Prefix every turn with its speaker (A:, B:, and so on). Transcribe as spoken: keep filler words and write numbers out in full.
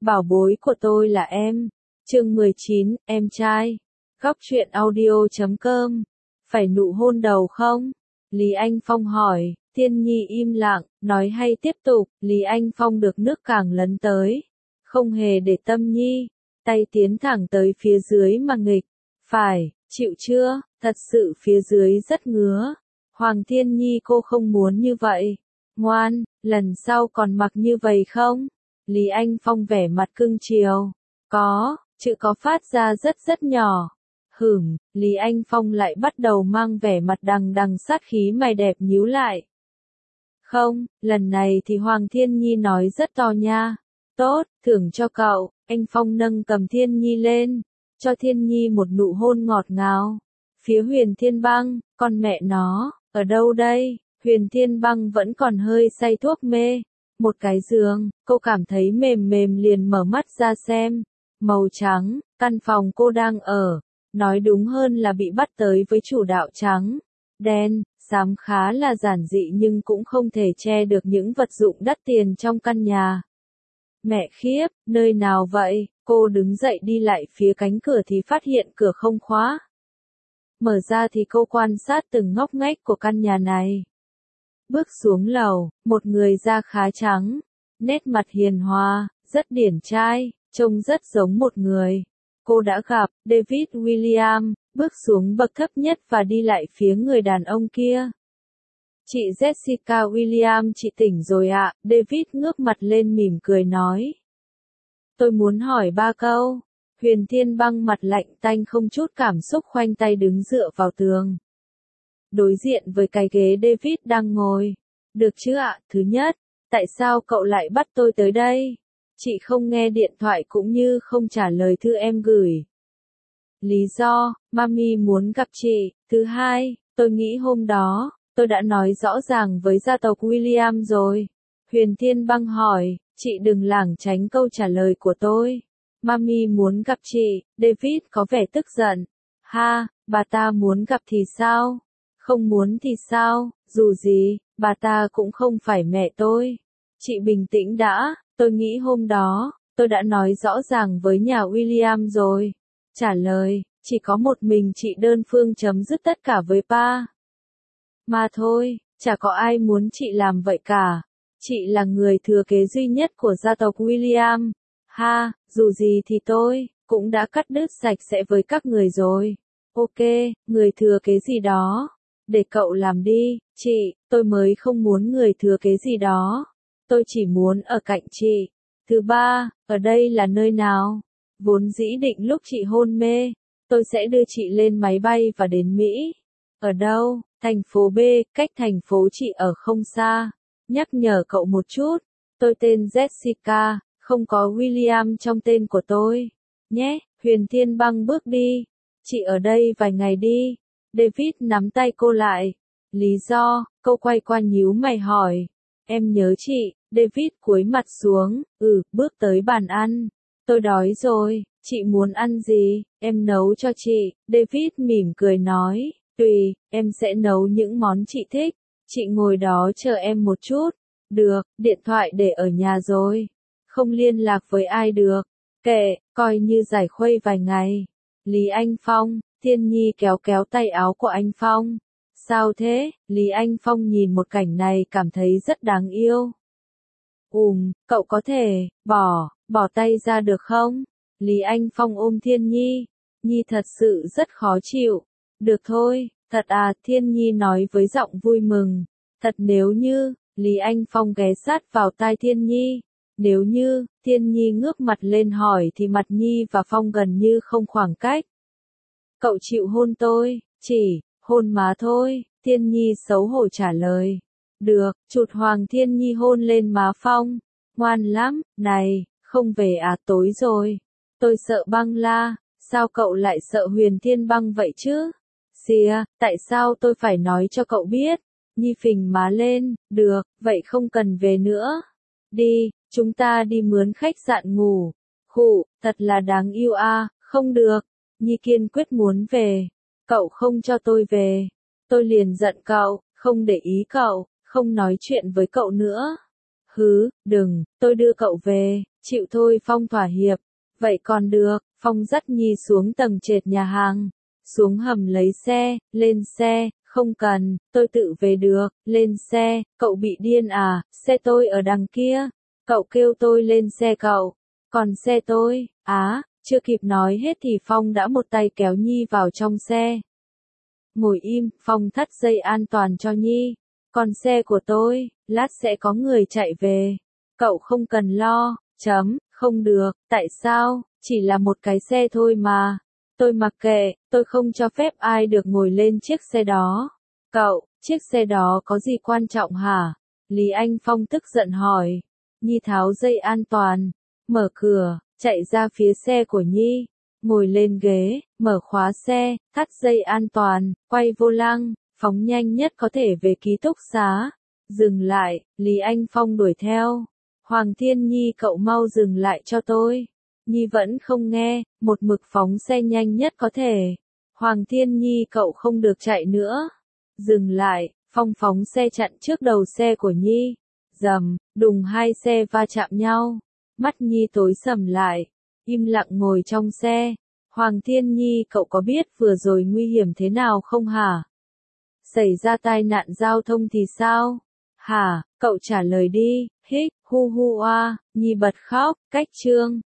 A: bảo bối của tôi là em. Chương mười chín, em trai. Góc truyện audio chấm com. Phải nụ hôn đầu không? Lý Anh Phong hỏi. Thiên Nhi im lặng, nói hay tiếp tục. Lý Anh Phong được nước càng lấn tới. Không hề để tâm Nhi. Tay tiến thẳng tới phía dưới mà nghịch. Phải, chịu chưa? Thật sự phía dưới rất ngứa. Hoàng Thiên Nhi cô không muốn như vậy. Ngoan, lần sau còn mặc như vậy không? Lý Anh Phong vẻ mặt cưng chiều. Có, chữ có phát ra rất rất nhỏ. Hửm, Lý Anh Phong lại bắt đầu mang vẻ mặt đằng đằng sát khí, mày đẹp nhíu lại. Không, lần này thì Hoàng Thiên Nhi nói rất to nha. Tốt, thưởng cho cậu. Anh Phong nâng cầm Thiên Nhi lên, cho Thiên Nhi một nụ hôn ngọt ngào. Phía Huyền Thiên Băng, con mẹ nó, ở đâu đây? Huyền Thiên Băng vẫn còn hơi say thuốc mê. Một cái giường, cô cảm thấy mềm mềm liền mở mắt ra xem. Màu trắng, căn phòng cô đang ở. Nói đúng hơn là bị bắt tới với chủ đạo trắng. Đen, xám khá là giản dị nhưng cũng không thể che được những vật dụng đắt tiền trong căn nhà. Mẹ khiếp, nơi nào vậy? Cô đứng dậy đi lại phía cánh cửa thì phát hiện cửa không khóa. Mở ra thì cô quan sát từng ngóc ngách của căn nhà này. Bước xuống lầu, một người da khá trắng, nét mặt hiền hòa, rất điển trai, trông rất giống một người cô đã gặp, David William, bước xuống bậc thấp nhất và đi lại phía người đàn ông kia. Chị Jessica William, chị tỉnh rồi ạ. David ngước mặt lên mỉm cười nói. Tôi muốn hỏi ba câu. Huyền Thiên Băng mặt lạnh tanh không chút cảm xúc khoanh tay đứng dựa vào tường. Đối diện với cái ghế David đang ngồi. Được chứ ạ? Thứ nhất, tại sao cậu lại bắt tôi tới đây? Chị không nghe điện thoại cũng như không trả lời thư em gửi. Lý do, Mami muốn gặp chị. Thứ hai, tôi nghĩ hôm đó, tôi đã nói rõ ràng với gia tộc William rồi. Huyền Thiên Băng hỏi, chị đừng lảng tránh câu trả lời của tôi. Mami muốn gặp chị. David có vẻ tức giận. Ha, bà ta muốn gặp thì sao? Không muốn thì sao? Dù gì, bà ta cũng không phải mẹ tôi. Chị bình tĩnh đã, tôi nghĩ hôm đó, tôi đã nói rõ ràng với nhà William rồi. Trả lời, chỉ có một mình chị đơn phương chấm dứt tất cả với ba. Mà thôi, chả có ai muốn chị làm vậy cả. Chị là người thừa kế duy nhất của gia tộc William. Ha, dù gì thì tôi cũng đã cắt đứt sạch sẽ với các người rồi. Ok, người thừa kế gì đó. Để cậu làm đi, chị, tôi mới không muốn người thừa kế gì đó. Tôi chỉ muốn ở cạnh chị. Thứ ba, ở đây là nơi nào? Vốn dĩ định lúc chị hôn mê, tôi sẽ đưa chị lên máy bay và đến Mỹ. Ở đâu? Thành phố B, cách thành phố chị ở không xa. Nhắc nhở cậu một chút, tôi tên Jessica, không có William trong tên của tôi. Nhé, Huyền Thiên Băng bước đi. Chị ở đây vài ngày đi. David nắm tay cô lại. Lý do, cô quay qua nhíu mày hỏi. Em nhớ chị. David cúi mặt xuống, ừ, bước tới bàn ăn. Tôi đói rồi, chị muốn ăn gì, em nấu cho chị. David mỉm cười nói, tùy, em sẽ nấu những món chị thích. Chị ngồi đó chờ em một chút. Được, điện thoại để ở nhà rồi. Không liên lạc với ai được. Kệ, coi như giải khuây vài ngày. Lý Anh Phong, Thiên Nhi kéo kéo tay áo của anh Phong. Sao thế? Lý Anh Phong nhìn một cảnh này cảm thấy rất đáng yêu. Ùm, cậu có thể, bỏ, bỏ tay ra được không? Lý Anh Phong ôm Thiên Nhi. Nhi thật sự rất khó chịu. Được thôi, thật à, Thiên Nhi nói với giọng vui mừng. Thật nếu như, Lý Anh Phong ghé sát vào tai Thiên Nhi. Nếu như, Thiên Nhi ngước mặt lên hỏi thì mặt Nhi và Phong gần như không khoảng cách. Cậu chịu hôn tôi, chỉ, hôn má thôi, Thiên Nhi xấu hổ trả lời. Được, chụt Hoàng Thiên Nhi hôn lên má Phong. Ngoan lắm, này, không về à, tối rồi. Tôi sợ Băng la, sao cậu lại sợ Huyền Thiên Băng vậy chứ? Xìa, tại sao tôi phải nói cho cậu biết? Nhi phình má lên, được, vậy không cần về nữa. Đi, chúng ta đi mướn khách sạn ngủ. Khụ, thật là đáng yêu a, không được. Nhi kiên quyết muốn về. Cậu không cho tôi về. Tôi liền giận cậu, không để ý cậu, không nói chuyện với cậu nữa. Hứ, đừng, tôi đưa cậu về. Chịu thôi Phong thỏa hiệp. Vậy còn được, Phong dắt Nhi xuống tầng trệt nhà hàng. Xuống hầm lấy xe, lên xe, không cần, tôi tự về được, lên xe, cậu bị điên à, xe tôi ở đằng kia. Cậu kêu tôi lên xe cậu, còn xe tôi, á, chưa kịp nói hết thì Phong đã một tay kéo Nhi vào trong xe. Ngồi im, Phong thắt dây an toàn cho Nhi. Còn xe của tôi, lát sẽ có người chạy về. Cậu không cần lo, chấm, không được, tại sao, chỉ là một cái xe thôi mà. Tôi mặc kệ, tôi không cho phép ai được ngồi lên chiếc xe đó. Cậu, chiếc xe đó có gì quan trọng hả? Lý Anh Phong tức giận hỏi. Nhi tháo dây an toàn, mở cửa, chạy ra phía xe của Nhi, ngồi lên ghế, mở khóa xe, thắt dây an toàn, quay vô lăng, phóng nhanh nhất có thể về ký túc xá. Dừng lại, Lý Anh Phong đuổi theo. Hoàng Thiên Nhi cậu mau dừng lại cho tôi. Nhi vẫn không nghe, một mực phóng xe nhanh nhất có thể. Hoàng Thiên Nhi cậu không được chạy nữa. Dừng lại, Phong phóng xe chặn trước đầu xe của Nhi. Dầm, đùng hai xe va chạm nhau. Mắt Nhi tối sầm lại, im lặng ngồi trong xe. Hoàng Thiên Nhi cậu có biết vừa rồi nguy hiểm thế nào không hả? Xảy ra tai nạn giao thông thì sao? Hả, cậu trả lời đi, hích, hu hu oa, Nhi bật khóc, cách chương.